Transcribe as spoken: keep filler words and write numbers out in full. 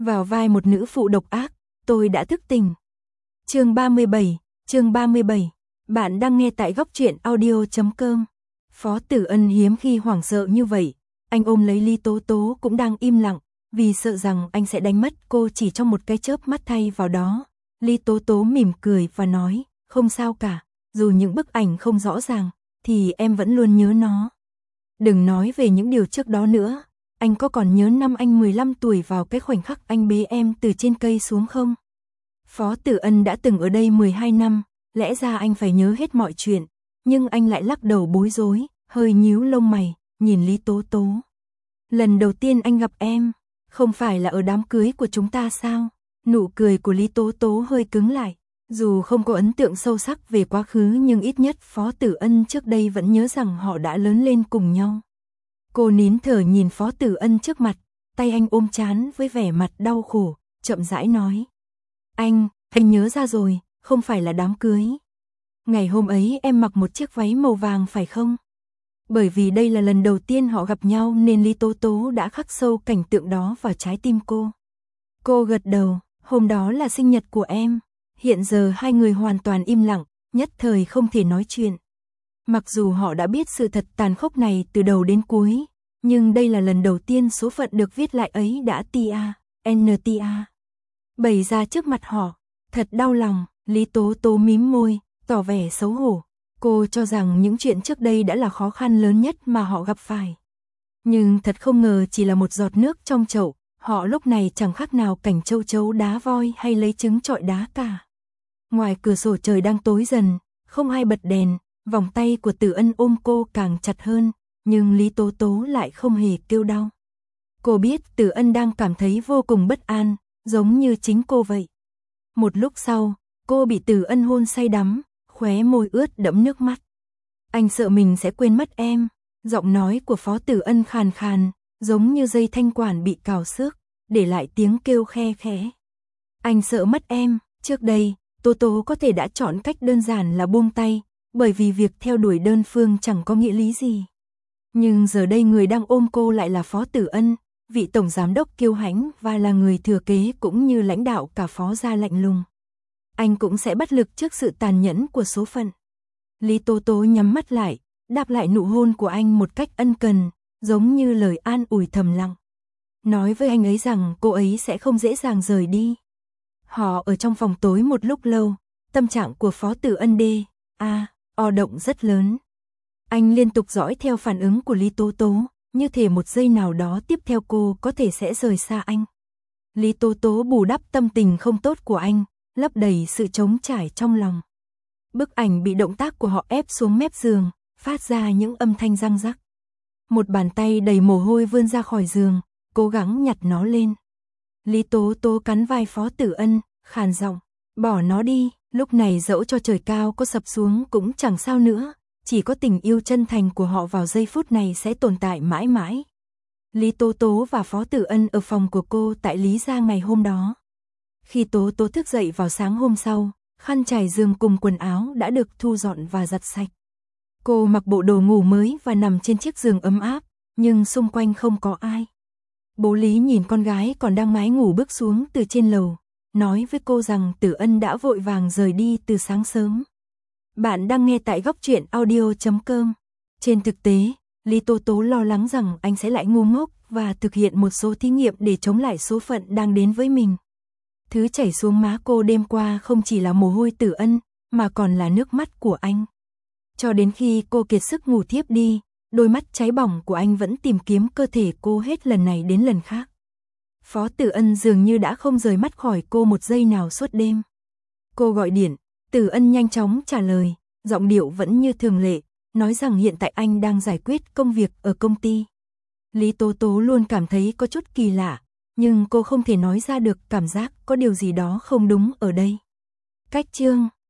Vào vai một nữ phụ độc ác, tôi đã thức tỉnh. Chương ba mươi bảy, chương ba mươi bảy. Bạn đang nghe tại góc truyện audio chấm com. Phó Tử Ân hiếm khi hoảng sợ như vậy, anh ôm lấy Lý Tố Tố cũng đang im lặng, vì sợ rằng anh sẽ đánh mất cô chỉ trong một cái chớp mắt thay vào đó. Lý Tố Tố mỉm cười và nói, không sao cả, dù những bức ảnh không rõ ràng, thì em vẫn luôn nhớ nó. Đừng nói về những điều trước đó nữa, anh có còn nhớ năm anh mười lăm tuổi vào cái khoảnh khắc anh bế em từ trên cây xuống không? Phó Tử Ân đã từng ở đây mười hai năm, lẽ ra anh phải nhớ hết mọi chuyện, nhưng anh lại lắc đầu bối rối, hơi nhíu lông mày, nhìn Lý Tố Tố. Lần đầu tiên anh gặp em, không phải là ở đám cưới của chúng ta sao? Nụ cười của Lý Tố Tố hơi cứng lại, dù không có ấn tượng sâu sắc về quá khứ nhưng ít nhất Phó Tử Ân trước đây vẫn nhớ rằng họ đã lớn lên cùng nhau. Cô nín thở nhìn Phó Tử Ân trước mặt, tay anh ôm trán với vẻ mặt đau khổ, chậm rãi nói. Anh, anh nhớ ra rồi, không phải là đám cưới. Ngày hôm ấy em mặc một chiếc váy màu vàng phải không? Bởi vì đây là lần đầu tiên họ gặp nhau nên Lý Tố Tố đã khắc sâu cảnh tượng đó vào trái tim cô. Cô gật đầu, hôm đó là sinh nhật của em. Hiện giờ hai người hoàn toàn im lặng, nhất thời không thể nói chuyện. Mặc dù họ đã biết sự thật tàn khốc này từ đầu đến cuối, nhưng đây là lần đầu tiên số phận được viết lại ấy đã tia, ntia. Bày ra trước mặt họ, thật đau lòng, Lý Tố Tố mím môi, tỏ vẻ xấu hổ. Cô cho rằng những chuyện trước đây đã là khó khăn lớn nhất mà họ gặp phải. Nhưng thật không ngờ chỉ là một giọt nước trong chậu, họ lúc này chẳng khác nào cảnh châu chấu đá voi hay lấy trứng trọi đá cả. Ngoài cửa sổ trời đang tối dần, không ai bật đèn, vòng tay của Tử Ân ôm cô càng chặt hơn, nhưng Lý Tố Tố lại không hề kêu đau. Cô biết Tử Ân đang cảm thấy vô cùng bất an, giống như chính cô vậy. Một lúc sau, cô bị Tử Ân hôn say đắm, khóe môi ướt đẫm nước mắt. Anh sợ mình sẽ quên mất em, giọng nói của Phó Tử Ân khàn khàn, giống như dây thanh quản bị cào xước, để lại tiếng kêu khe khẽ. Anh sợ mất em, trước đây, Tố Tố có thể đã chọn cách đơn giản là buông tay, bởi vì việc theo đuổi đơn phương chẳng có nghĩa lý gì. Nhưng giờ đây người đang ôm cô lại là Phó Tử Ân, vị tổng giám đốc kiêu hãnh và là người thừa kế cũng như lãnh đạo cả Phó gia lạnh lùng. Anh cũng sẽ bất lực trước sự tàn nhẫn của số phận. Lý Tố Tố nhắm mắt lại, đáp lại nụ hôn của anh một cách ân cần, giống như lời an ủi thầm lặng. Nói với anh ấy rằng cô ấy sẽ không dễ dàng rời đi. Họ ở trong phòng tối một lúc lâu, tâm trạng của Phó Tử Ân đê, a, o động rất lớn. Anh liên tục dõi theo phản ứng của Lý Tố Tố, như thể một giây nào đó tiếp theo cô có thể sẽ rời xa anh. Lý Tố Tố bù đắp tâm tình không tốt của anh, lấp đầy sự trống trải trong lòng. Bức ảnh bị động tác của họ ép xuống mép giường, phát ra những âm thanh răng rắc. Một bàn tay đầy mồ hôi vươn ra khỏi giường, cố gắng nhặt nó lên. Lý Tố Tố cắn vai Phó Tử Ân, khàn giọng, bỏ nó đi, lúc này dẫu cho trời cao có sập xuống cũng chẳng sao nữa, chỉ có tình yêu chân thành của họ vào giây phút này sẽ tồn tại mãi mãi. Lý Tố Tố và Phó Tử Ân ở phòng của cô tại Lý gia ngày hôm đó. Khi Tố Tố thức dậy vào sáng hôm sau, khăn trải giường cùng quần áo đã được thu dọn và giặt sạch. Cô mặc bộ đồ ngủ mới và nằm trên chiếc giường ấm áp, nhưng xung quanh không có ai. Bố Lý nhìn con gái còn đang mái ngủ bước xuống từ trên lầu, nói với cô rằng Tử Ân đã vội vàng rời đi từ sáng sớm. Bạn đang nghe tại góc truyện audio chấm com. Trên thực tế, Lý Tố Tố lo lắng rằng anh sẽ lại ngu ngốc và thực hiện một số thí nghiệm để chống lại số phận đang đến với mình. Thứ chảy xuống má cô đêm qua không chỉ là mồ hôi Tử Ân, mà còn là nước mắt của anh. Cho đến khi cô kiệt sức ngủ thiếp đi, đôi mắt cháy bỏng của anh vẫn tìm kiếm cơ thể cô hết lần này đến lần khác. Phó Tử Ân dường như đã không rời mắt khỏi cô một giây nào suốt đêm. Cô gọi điện, Tử Ân nhanh chóng trả lời, giọng điệu vẫn như thường lệ, nói rằng hiện tại anh đang giải quyết công việc ở công ty. Lý Tố Tố luôn cảm thấy có chút kỳ lạ, nhưng cô không thể nói ra được cảm giác có điều gì đó không đúng ở đây. Cách chương